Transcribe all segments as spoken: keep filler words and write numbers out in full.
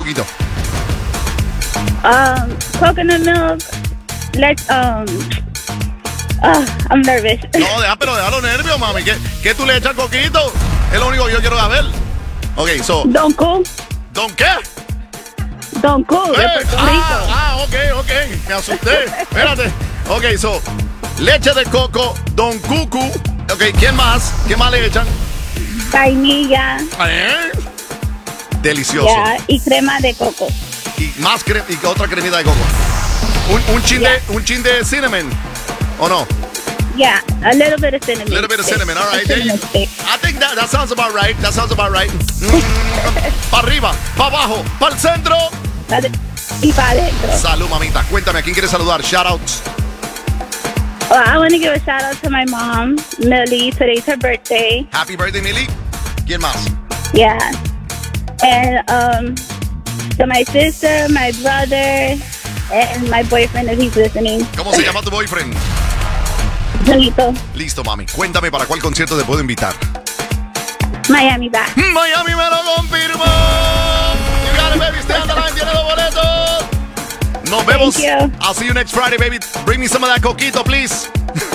poquito. Um, coconut milk. Let's, um, uh, I'm nervous. No, deja, pero deja los nervios, mami. ¿Qué, ¿Qué tú le echas coquito? Es lo único que yo quiero saber. Ok, so. Don Cool. ¿Don qué? Don Cool, de Eh, Puerto ah, Rico. ah, ok, ok. Me asusté. Espérate. Ok, so. Leche de coco, Don Cucu. Ok, ¿quién más? ¿Qué más le echan? Vainilla. ¿Eh? Delicioso. Yeah, y crema de coco. Y más cre y otra cremita de coco. Un, un chin Yeah. de un chin de cinnamon. ¿O no? Yeah, a little bit of cinnamon. A little bit of cinnamon, all right. A cinnamon stick. I think that, that sounds about right. That sounds about right. Mm, para arriba, para abajo, para el centro. Y para adentro. Salud, mamita. Cuéntame, ¿a quién quieres saludar? Shoutouts. Well, I want to give a shout out to my mom, Millie. Today's her birthday. Happy birthday, Millie. ¿Quién más? Yeah. And um, to my sister, my brother, and my boyfriend if he's listening. ¿Cómo se llama tu boyfriend? Junito. Listo, mami. Cuéntame para cuál concierto te puedo invitar. Miami back. Miami me lo confirmó. You got it, baby. Stay on the line. Tiene los boletos. Nos vemos. Thank you. I'll see you next Friday, baby. Bring me some of that coquito, please.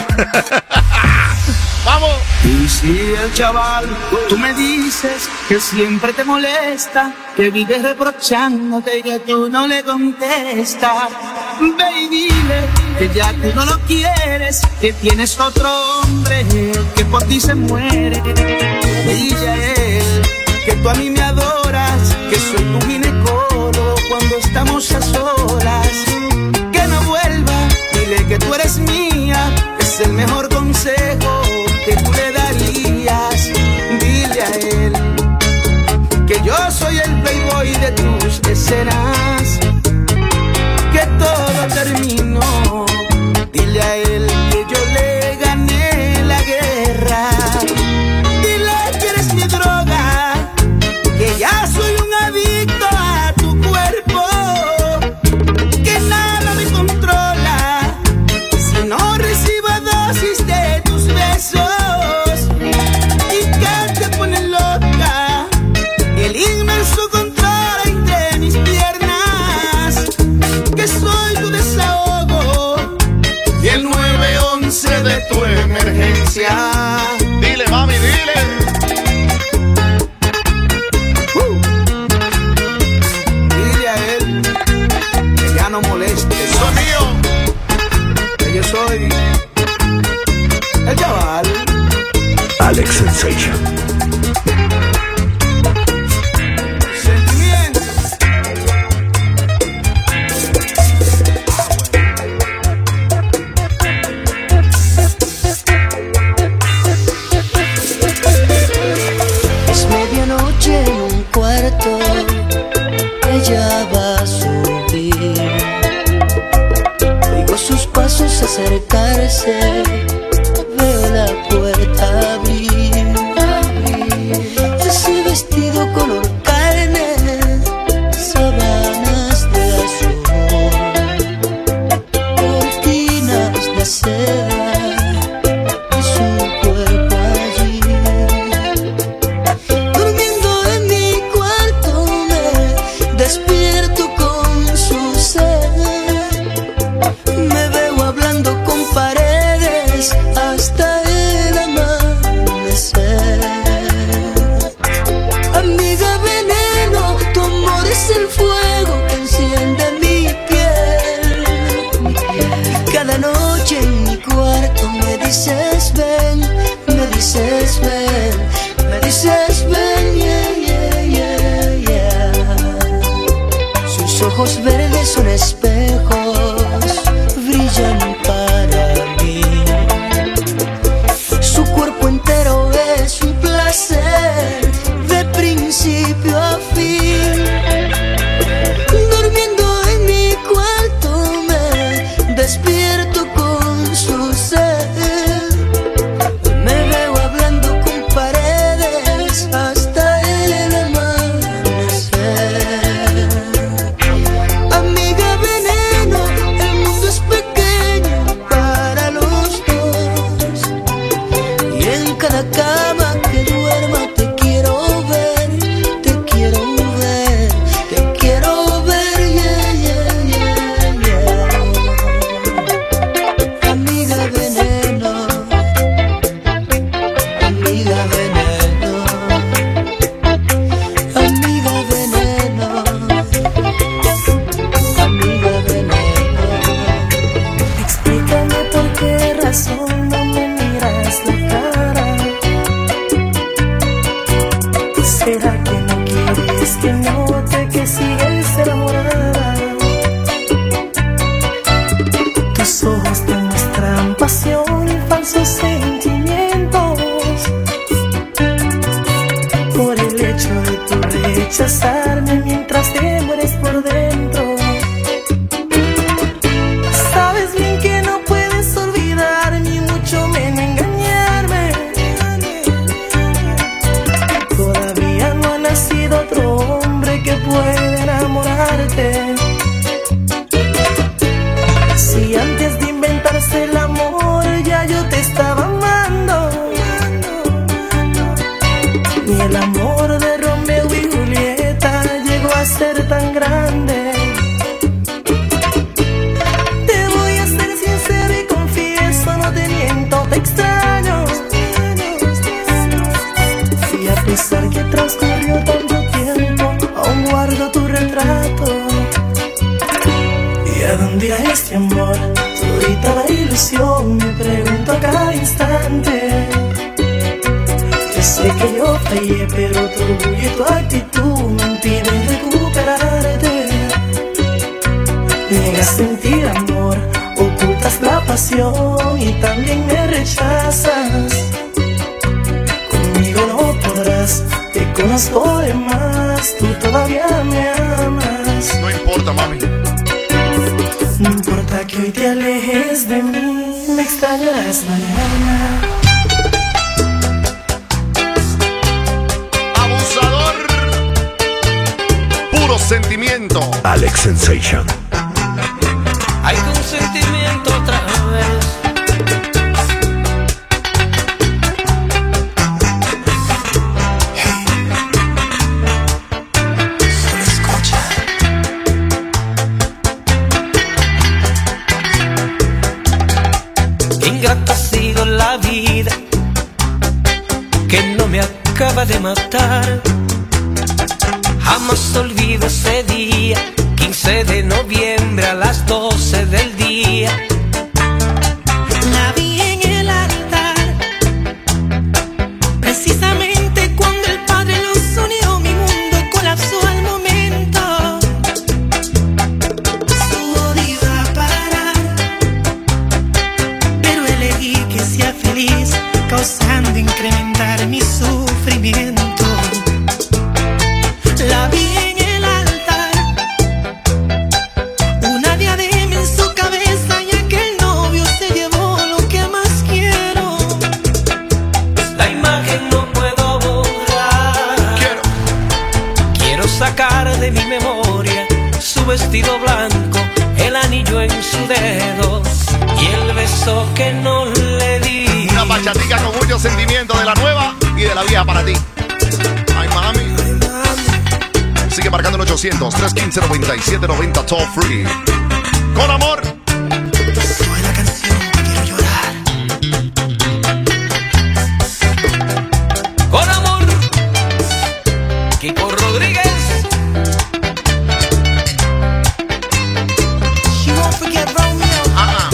Vamos. Y si el chaval, tú me dices que siempre te molesta, que vives reprochándote y que tú no le contestas, ve y dile que ya tú no lo quieres, que tienes otro hombre que por ti se muere. Dile a él que tú a mí me adoras, que soy tu ginecólogo cuando estamos a solas, que no vuelva, dile que tú eres mía, es el mejor consejo que tú le darías. Dile a él que yo soy el playboy de tus escenas, que todo terminó. Dile a él que yo le gané la guerra. Dile que eres mi droga, que ya soy un adicto a tu cuerpo, que nada me controla si no recibo dosis de tus besos, y que te pone loca el inmenso control entre mis piernas, que soy tu desahogo y el nueve once de tu emergencia. Dile, mami, dile. Uh. Dile a él que ya no moleste. Soy mío. Que yo soy el chaval. Alex Sensation. Sentimiento. Es medianoche en un cuarto, ella va a subir. Oigo sus pasos acercarse, veo la puerta abrir. Ese vestido color carne, sábanas de azul, cortinas de seda, y su cuerpo allí. Durmiendo en mi cuarto me despierto con su ser. Me veo hablando con paredes hasta el amanecer. Amiga veneno, tu amor es el fuego que enciende mi piel. Cada noche en mi cuarto me dices ven, me dices ven, me dices ven, yeah, yeah, yeah, yeah. Sus ojos verdes son espejos, brillan para mí. Su cuerpo entero es un placer de principio a fin. Durmiendo en mi cuarto me despierto con su ser. Me veo hablando con paredes hasta el amanecer. Amiga veneno, sigues enamorada. Tus ojos te muestran pasión y falsos sentimientos. Por el hecho de tu rechazarme mientras te mueres por dentro. Sabes bien que no puedes olvidar ni mucho menos engañarme. Todavía no ha nacido otro hombre que pueda enamorarte. Si antes de inventarse el amor ya yo te estaba amando, ni el amor de Romeo y Julieta llegó a ser tan grande. Te voy a ser sincero y confieso, no te miento, te extraño. Y a pesar que transcurrió tanto tiempo, aún guardo tu retrato. ¿Y a dónde irá este amor? Todita la ilusión, me pregunto a cada instante. Yo sé que yo fallé, pero tu orgullo y tu actitud me impiden recuperarte. Niegas sentir amor, ocultas la pasión y también me rechazas. Conmigo no podrás, te conozco de más, tú todavía me amas. No importa, mami. No importa que hoy te alejes de mí, me extrañarás mañana. Abusador. Puro sentimiento. Alex Sensation. Hay consentimiento otra vez. Ingrata ha sido la vida que no me acaba de matar. Jamás olvido ese día, quince de noviembre a las doce del día. La vi en el altar, precisamente cuando el Padre los unió, mi mundo colapsó al momento. Su odio iba a parar, pero elegí que sea feliz, causando incrementar mi sufrimiento. La vi en el altar, una diadema en su cabeza, y aquel novio se llevó lo que más quiero. La imagen no puedo borrar. Quiero. Quiero sacar de mi memoria su vestido blanco, el anillo en su dedo y el beso que no le di. Una bachatica con mucho sentimiento de la nueva y de la vieja para ti. Ay, mami. Sigue marcando el ochocientos, trescientos quince, noventa y siete noventa, toll free. Con amor. Fue la canción que quiero llorar. Con amor, Kiko Rodríguez. She won't forget Romeo. Ah,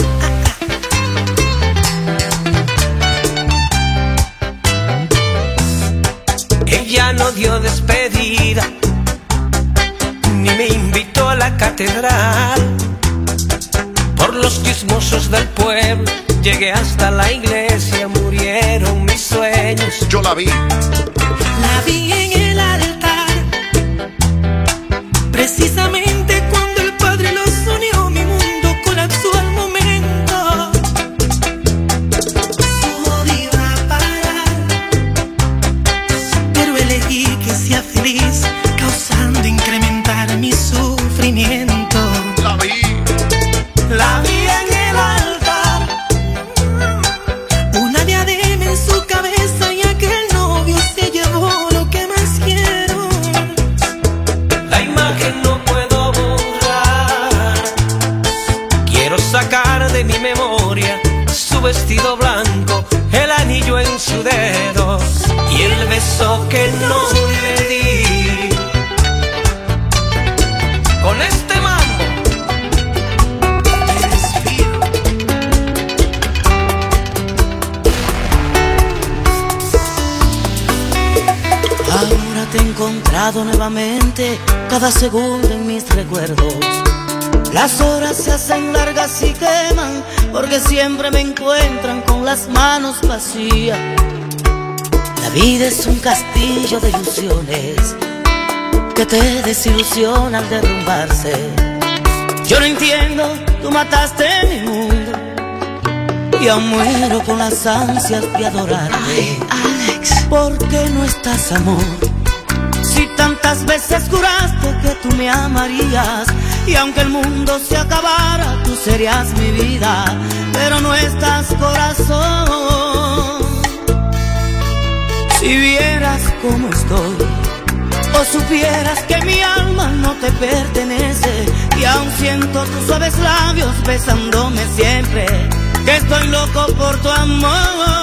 Ella no dio despedida, ni me invitó a la catedral. Por los chismosos del pueblo llegué hasta la iglesia, murieron mis sueños. yo la vi. La vi en el altar, precisamente cuando el Padre los unió, mi mundo colapsó al momento. Su odio iba a parar, pero elegí que sea feliz, causando incrementar mi sufrimiento. La vi. La vi en el altar, una diadema en su cabeza, y aquel novio se llevó lo que más quiero. La imagen no puedo borrar. Quiero sacar de mi memoria su vestido blanco, el anillo en su dedo y el beso que no le di. Con este mambo me despido. Ahora te encontré Enredado nuevamente cada segundo en mis recuerdos. Las horas se hacen largas y queman, porque siempre me encuentran con las manos vacías. La vida es un castillo de ilusiones que te desilusiona al derrumbarse. Yo no entiendo, tú mataste mi mundo y aún muero con las ansias de adorarte. Ay, Alex, ¿por qué no estás, amor? Si tantas veces juraste que tú me amarías, y aunque el mundo se acabara, tú serías mi vida, pero no estás, corazón. Si vieras cómo estoy, o supieras que mi alma no te pertenece, y aún siento tus suaves labios besándome siempre, que estoy loco por tu amor.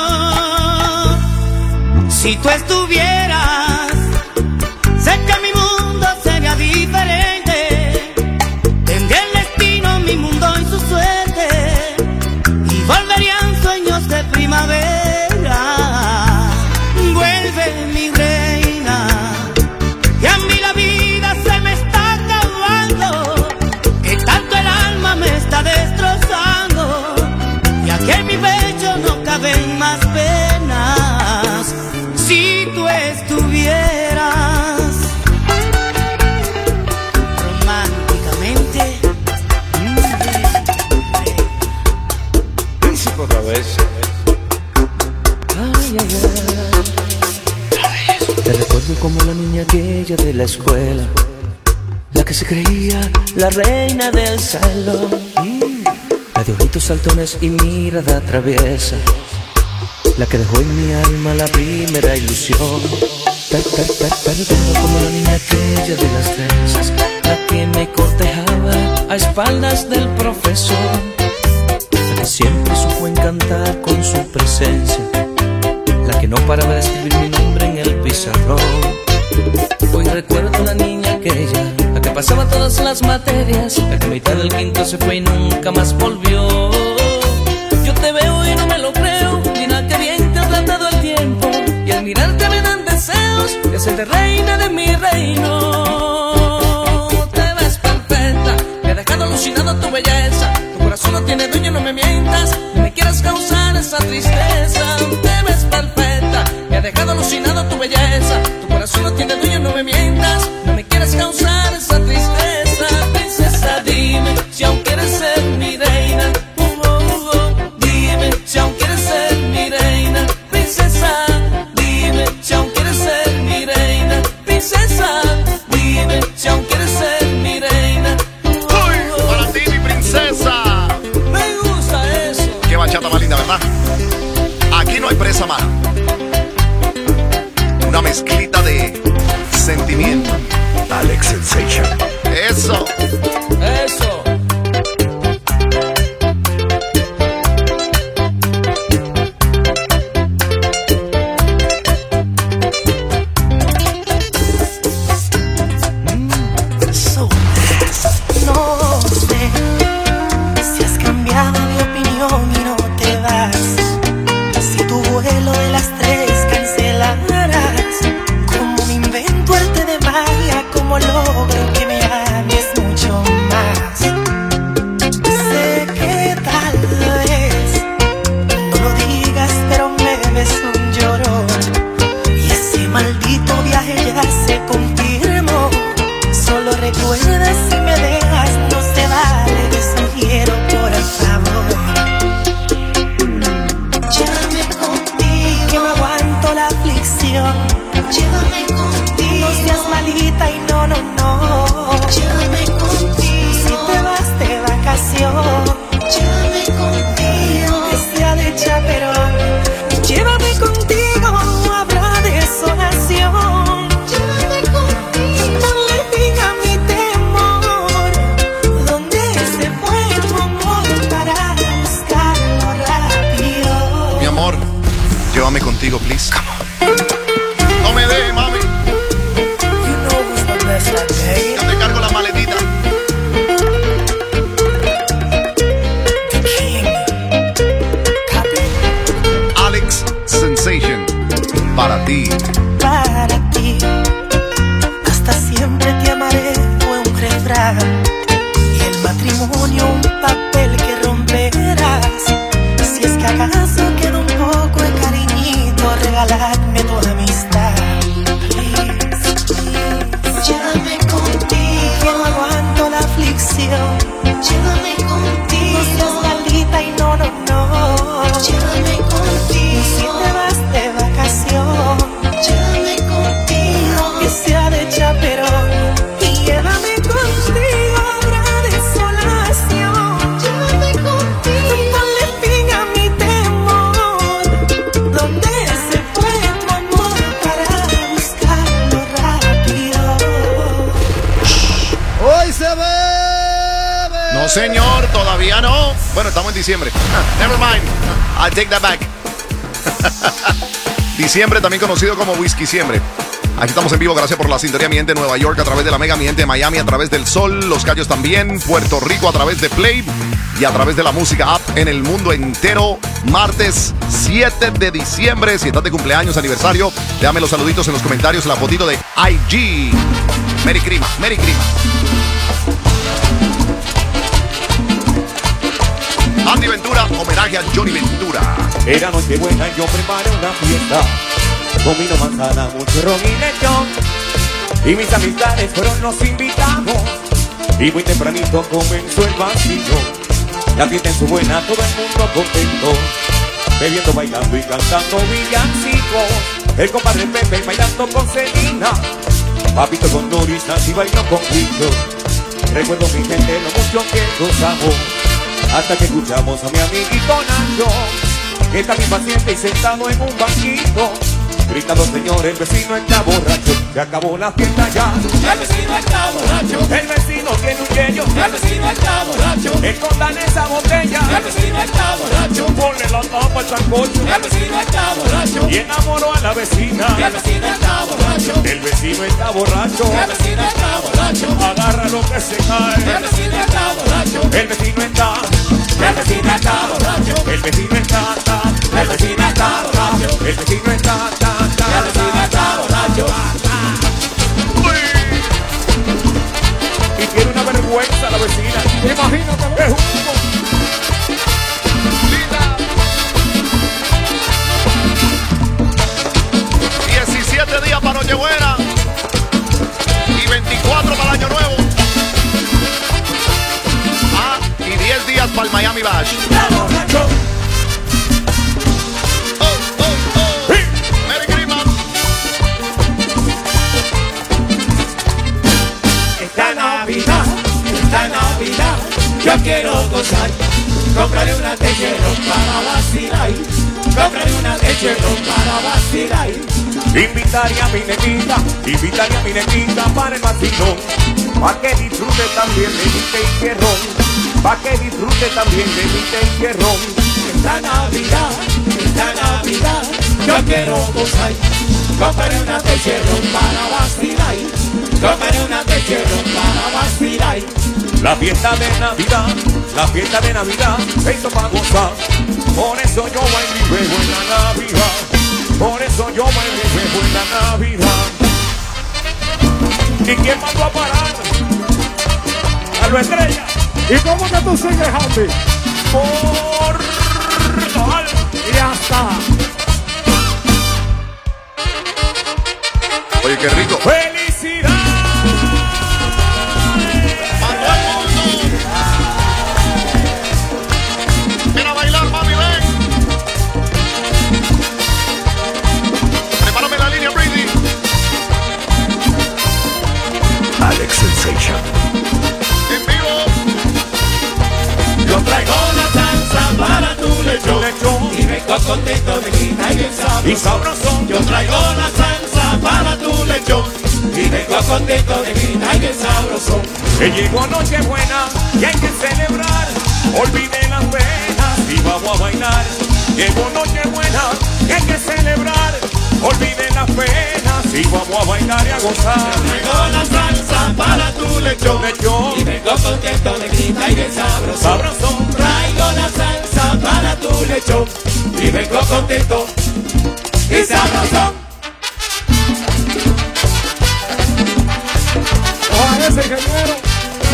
Si tú estuvieras, sé que mi mundo sería diferente. Tendría el destino, mi mundo y su suerte, y volverían sueños de primavera. Vuelve, mi reina, que a mí la vida se me está acabando, que tanto el alma me está destrozando, ya que en mi pecho no caben más penas. Si tú estuvieras románticamente, Príncipe otra vez. ay, ay, ay. Te recuerdo como la niña aquella de la escuela, la que se creía la reina del salón, la de ojitos saltones y mirada traviesa, la que dejó en mi alma la primera ilusión. Per, per, per, perdón, como la niña aquella de las trenzas, la que me cortejaba a espaldas del profesor, la que siempre supo encantar con su presencia, la que no paraba de escribir mi nombre en el pizarrón. Hoy recuerdo la niña aquella, la que pasaba todas las materias, la que a mitad del quinto se fue y nunca más volvió. Yo te veo y no me lo creo, mira que bien te has tratado el tiempo, y al mirarte me dan deseos de hacerte reina de mi reino. Te ves perfecta, me ha dejado alucinado tu belleza, tu corazón no tiene dueño, no me mientas, no me quieras causar esa tristeza. Te ves perfecta, me ha dejado alucinado tu belleza, tu corazón no tiene dueño, no me mientas, no me quieras causar esa tristeza. Princesa, dime si aún quieres ser mi reina. Si aún quieres ser mi reina, princesa, dime si aún quieres ser mi reina, princesa, dime si aún quieres ser mi reina. Uy, para ti, mi princesa. Me gusta eso. Qué bachata más linda, ¿verdad? Aquí no hay presa más. Una mezclita de sentimiento. Alex Sensation. Eso. Eso. no sé si has cambiado de opinión y no te vas, si tu vuelo de las tres cancelaras. Como me invento arte de magia, como logro que me ames mucho más. Sé que tal vez no lo digas, pero me ves un llorón, y ese maldito viaje ya se confirmó. Solo recuerda, si me dejas no se vale, te sugiero por favor. Llévame contigo, que no aguanto la aflicción. Llévame contigo, no seas malita y no, no, no. Llévame contigo, si te vas de vacación. Llévame contigo, que sea de chaperón. Llévame contigo, no habrá desolación. Llévame contigo, dale fin a mi temor. ¿Dónde se fue tu amor para buscarlo rápido? Mi amor, llévame contigo, please. No me dejes, mami. You know who's the best at paying. Yo te cargo la maletita. sobra y el matrimonio un papel que romperás. Si es que acaso queda un poco de cariñito, regaladme tu amistad. Please, please. Llévame contigo, que no aguanto la aflicción. Llévame contigo, no seas maldita y no, no, no. Llévame contigo, si te vas de vacación. Llévame contigo, que sea de chaperón. Y llévame contigo, habrá desolación. Llévame contigo, ponle fin a mi temor. Donde se fue tu amor para buscarlo rápido. Hoy se bebe. No, señor, todavía no. Bueno, estamos en diciembre. Never mind. I'll take that back. Diciembre, también conocido como Whiskyciembre. Aquí estamos en vivo, gracias por la sintonía, mi gente de Nueva York a través de la Mega, mi gente de Miami a través del Sol, Los Cayos también, Puerto Rico a través de Play y a través de la música app en el mundo entero. Martes siete de diciembre, si estás de cumpleaños, aniversario, déjame los saluditos en los comentarios, la fotito de I G. Merry Crima, Merry Crima. Andy Ventura, homenaje a Johnny Ventura. Era noche buena y yo preparé una fiesta. Comino manzana, mucho ron y lechón. Y mis amistades fueron los invitados. Y muy tempranito comenzó el vacío. La fiesta en su buena, todo el mundo contento. Bebiendo, bailando y cantando villancicos. El compadre Pepe bailando con Celina. Papito con Doris, Nancy bailó con Cristo. Recuerdo mi gente lo mucho que gozamos. Hasta que escuchamos a mi amiguito Nacho, que está bien paciente y sentado en un banquito, gritando: señor, el vecino está borracho. Se acabó la fiesta ya. El vecino está borracho. El vecino tiene un yello. El vecino está borracho. Escondan esa botella. El vecino está borracho. Ponle la tapa al sancocho. El vecino está borracho. Y enamoró a la vecina. El vecino está borracho. El vecino está borracho. El vecino está borracho. Agarra lo que se cae. El vecino está borracho. El vecino está. El vecino está borracho. El vecino está. El vecino está borracho. El vecino está. El vecino está borracho. Y tiene una vergüenza la vecina. Me imagino que es humo. diecisiete días para Nochebuena y veinticuatro para el Año Nuevo. Ah, y diez días para el Miami Bash. Esta Navidad yo quiero gozar. Compraré una techero para vacilar. Compraré una techero para vacilar. Invitaré a mi negrita, invitaré a mi negrita para el vacilón, pa' que disfrute también de mi tequerrón, pa' que disfrute también de mi tequerrón. Esta Navidad, esta Navidad yo quiero gozar. Compraré una techero para vacilar. Compraré una techero para vacilar. La fiesta de Navidad, la fiesta de Navidad se hizo para gozar. Por eso yo bailo y bebo en la Navidad. Por eso yo bailo y bebo en la Navidad. ¿Y quién mandó a parar? A lo estrella. ¿Y cómo que tú sigues, Happy? Por... Y ya está. Oye, qué rico. ¡Felicidad! Ven a bailar, mami, ven. Prepárame la línea, Brady. Alex Sensation. En vivo. Yo traigo la salsa para tu lechón, lechón. Y vengo contento de quitar y sabroso. Y sabroso. Yo traigo la salsa para tu lechón. Y vengo contento de quitar y sabroso. Que llegó Nochebuena y hay que celebrar. Olvide las penas y vamos a bailar. Llegó Nochebuena y hay que celebrar. Olvide las penas y vamos a bailar y a gozar. Yo traigo la salsa para tu lechón, lechón. Y vengo contento de grita y de sabroso. Sabroso. Traigo la salsa para tu lechón. Y vengo contento y sabroso. Ojalá ese ingeniero.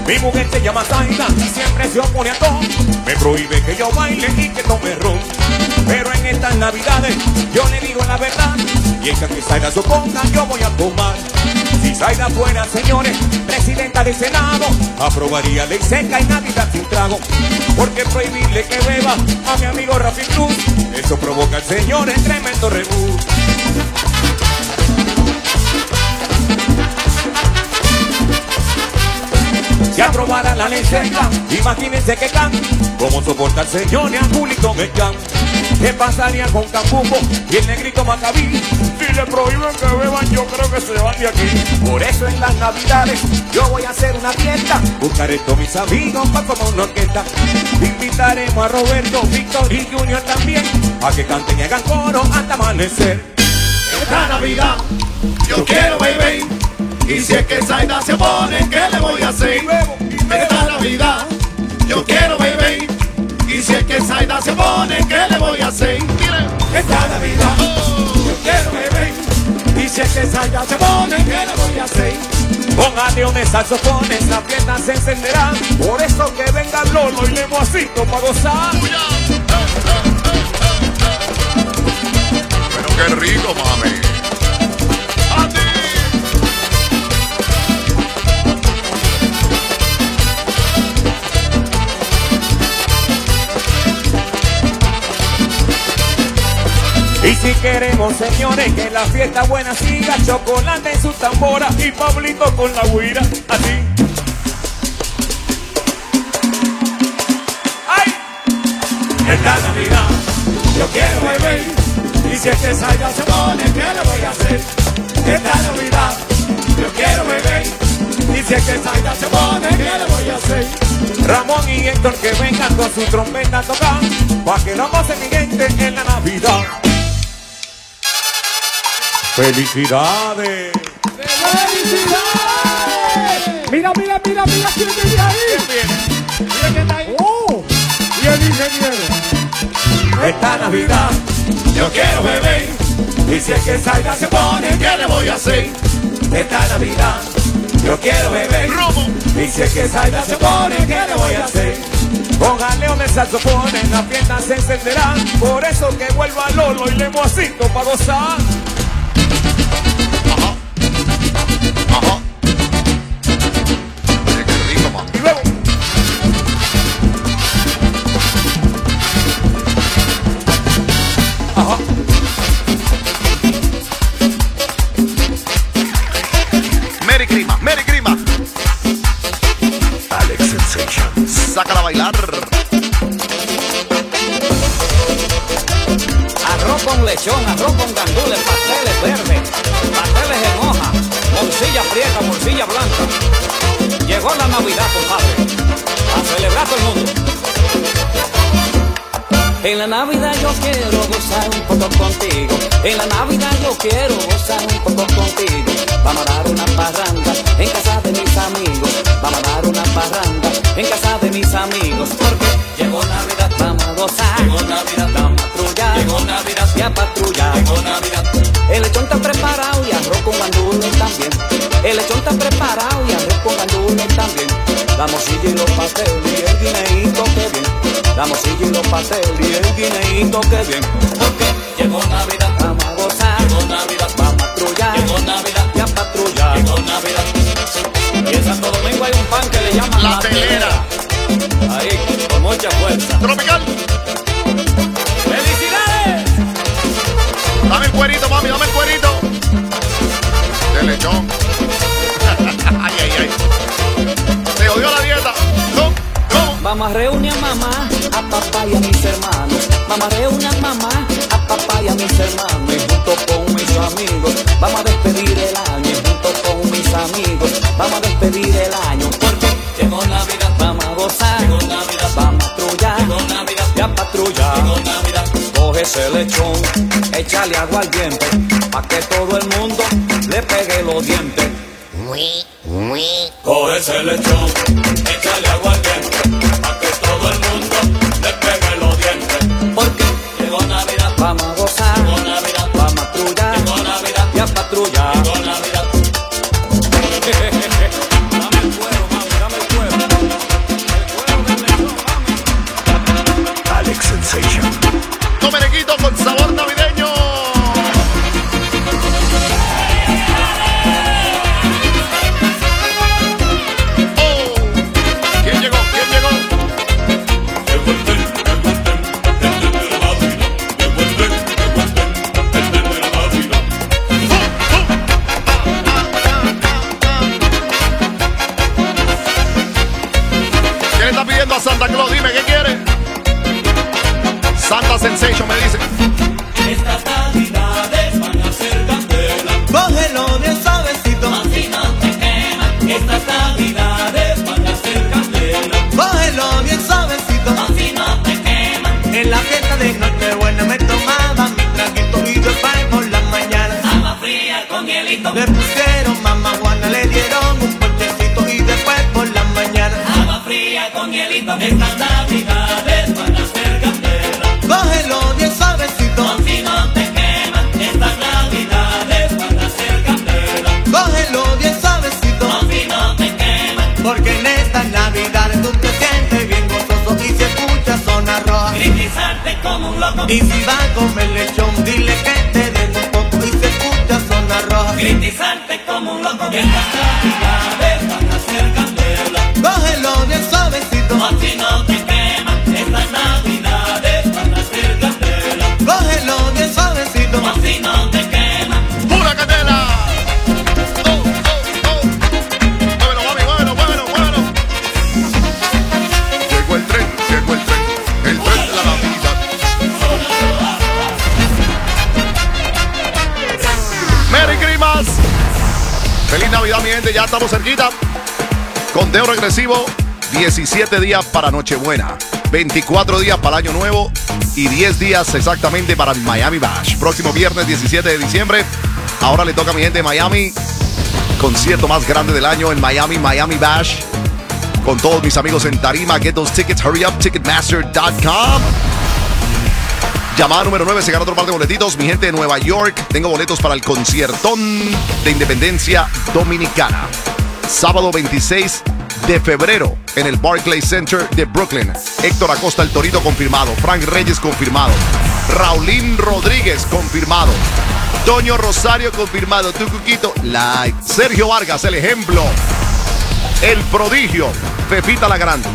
Mi mujer se llama Zaida y siempre se opone a todo. Me prohíbe que yo baile y que tome ron. Pero en estas navidades yo le digo la verdad. Y es que aunque Zaida se oponga, yo voy a tomar. Si Zaida fuera, señores, presidenta del Senado, aprobaría ley seca y Navidad sin trago. Porque prohibirle que beba a mi amigo Rafi Cruz, eso provoca al señor en tremendo rebú. Si aprobara la ley seca, imagínense que can, cómo soporta el señor y a Julito Mechán. ¿Qué pasaría con Cambuco y el negrito Macabí? Si le prohíben que beban, yo creo que se van de aquí. Por eso en las navidades yo voy a hacer una fiesta. Buscaré todos mis amigos para como una orquesta. Invitaremos a Roberto, Víctor y Junior también, a que canten y hagan coro hasta amanecer. Esta Navidad yo quiero beber, y si es que Zaida se opone, ¿qué le voy a hacer? Esta Navidad yo quiero beber, y si es que Zaida se opone, ¿qué le voy a hacer? Miren, esta Navidad yo quiero beber, y si es que Zaida se opone, ¿qué le voy a hacer? Con aleones, saxofones, la fiesta se encenderá. Por eso que venga Lolo y Lemoacito para gozar. Pero qué rico, mami. Y si queremos, señores, que la fiesta buena siga, Chocolate en su tambora y Pablito con la guira, así. ¡Ay! Esta Navidad yo quiero beber, y si es que Zaida se pone, ¿qué le voy a hacer? Esta Navidad yo quiero beber, y si es que Zaida se pone, ¿qué le voy a hacer? Ramón y Héctor que vengan con su trompeta a tocar, pa' que la gocen mi gente en la Navidad. ¡Felicidades! ¡Felicidades! Mira, mira, mira, mira quién viene ahí. ¿Quién viene? Mira quién está ahí. ¡Oh! Y el ingeniero. Esta Navidad yo quiero beber, y si es que Zaida se pone, ¿qué le voy a hacer? Esta Navidad yo quiero beber, y si es que Zaida se pone, ¿qué le voy a hacer? Con aleones, saxofones, la fiesta se encenderá. Por eso que vuelva Lolo y Lemoacito para gozar. Ajá. Ajá. Oye, qué rico, man. Y luego. Ajá. Merry Grima, Merry Grima. Alex Sensation. Sácala a bailar. Arroz con lechón, arroz con gandules, pasteles verdes, pasteles en hoja, morcilla prieta, morcilla blanca. Llegó la Navidad, compadre, a celebrar todo el mundo. En la Navidad yo quiero gozar un poco contigo. En la Navidad yo quiero gozar un poco contigo. Vamos a dar una parranda en casa de mis amigos. Vamos a dar una parranda en casa de mis amigos. Porque llegó Navidad, vamos a gozar. Llegó Navidad, vamos a patrullar. Llegó Navidad, y a patrullar. Llegó Navidad. El lechón está preparado y arroz con gandules también. El lechón está preparado y arroz con gandules también. La morcilla y los pasteles y el guineíto que bien. La morcilla y los pasteles y el guineíto que bien. Porque llegó Navidad, vamos a gozar. Llegó Navidad, vamos a patrullar. Llegó Navidad, y a patrullar. Llegó Navidad. Y en Santo Domingo hay un pan que le llaman La la telera. Ahí, con mucha fuerza. Tropical. ¡Felicidades! Dame el cuerito, mami, dame el cuerito. De lechón. Ay, ay, ay. Se odió la dieta. ¿Cómo? ¿Cómo? Vamos a reunir a mamá, a papá y a mis hermanos. Vamos a reunir a mamá, a papá y a mis hermanos. Y junto con mis amigos, vamos a despedir el año. Y junto con mis amigos, vamos a despedir el año. Porque llegó Navidad, vamos a gozar. Llegó Navidad, vamos a patrullar. Llegó Navidad, y a patrullar. Llegó Navidad. Coge ese lechón, échale agua al diente, pa' que todo el mundo le pegue los dientes. Coge ese lechón, échale agua al diente, pa' que todo el mundo le pegue los dientes. Porque llegó Navidad, vamos a gozar. Llegó Navidad, vamos a patrullar. Llegó Navidad, y a patrullar. Llegó Navidad. Dame el cuero, mami, dame el cuero. Anglo, dime, ¿qué quiere? Santa Sensation me dice. Estas navidades van a ser candela. Cógelo bien suavecito, así no te queman. Estas navidades van a ser candela. cógelo bien suavecito, así no te queman. en la fiesta de Nochebuena me tomaba mi traguito y después por la mañana agua fría con hielito. le pusieron mamá Juana, le dieron un ponchecito y después por la mañana agua fría con hielito. Estas navidades van a ser candela. cógelo bien suavecito, así no te queman. Estas navidades van a ser candela. cógelo bien suavecito, así no te queman. porque en estas navidades tú te sientes bien gozoso y se escucha zona roja. Gritizarte como un loco. Y si va a comer lechón, dile que te den un poco y se escucha zona roja. Gritizarte como un loco. Estas navidades van a ser candela. Cógelo bien suavecito, así no te queman. Estas navidades van a ser candela. cógelo bien suavecito, así no te queman. ¡Pura candela! ¡Oh, oh, oh! ¡Muévelo, mami, muévelo, muévelo, muévelo! Llegó el tren, llegó el tren, el tren de la Navidad. ¡Merry Christmas! ¡Feliz Navidad, mi gente! Ya estamos cerquita. Conteo regresivo, diecisiete días para Nochebuena, veinticuatro días para Año Nuevo y diez días exactamente para el Miami Bash. Próximo viernes diecisiete de diciembre. Ahora le toca a mi gente de Miami. Concierto más grande del año en Miami, Miami Bash. Con todos mis amigos en tarima. Get those tickets, hurry up, ticketmaster dot com. Llamada número nueve, se gana otro par de boletitos. Mi gente de Nueva York, tengo boletos para el conciertón de Independencia Dominicana. Sábado veintiséis de febrero en el Barclays Center de Brooklyn. Héctor Acosta, el Torito, confirmado. Frank Reyes, confirmado. Raulín Rodríguez, confirmado. Toño Rosario, confirmado. Tu Cuquito, like. Sergio Vargas, el ejemplo. El prodigio. Pepita la Grande.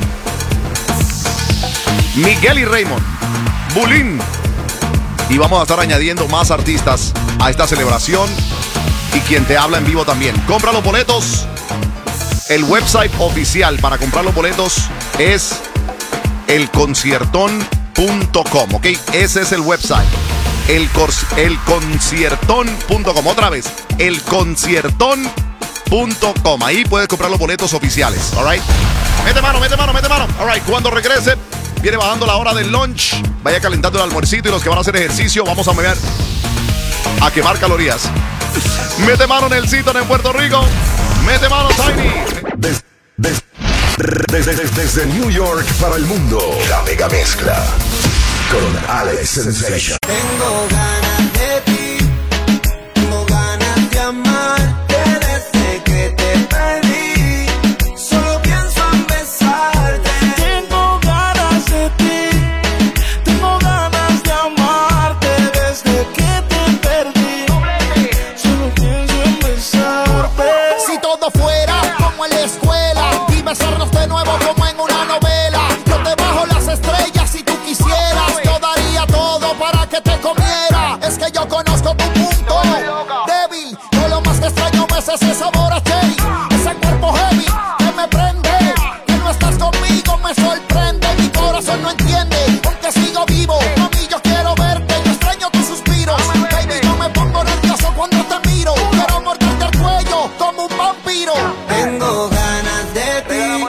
Miguel y Raymond. Bulín. Y vamos a estar añadiendo más artistas a esta celebración. Y quien te habla en vivo también. Compra los boletos. El website oficial para comprar los boletos es el conciertón punto com, ¿ok? Ese es el website. El, el conciertón punto com. Otra vez, el conciertón punto com. Ahí puedes comprar los boletos oficiales, all right? Mete mano, mete mano, mete mano. All right, cuando regrese, viene bajando la hora del lunch. Vaya calentando el almuercito y los que van a hacer ejercicio, vamos a mover a quemar calorías. Mete mano en el sitio en Puerto Rico. Mete mano, Tiny. Desde, desde, desde, desde, desde New York para el mundo, la mega mezcla con Alex Sensation. Tengo ganas de ti, tengo ganas de amarte desde que te perdí. Solo pienso en besarte. Tengo ganas de ti, tengo ganas de amarte desde que te perdí. Solo pienso en besarte. Si todo fuera como en la escuela y besarnos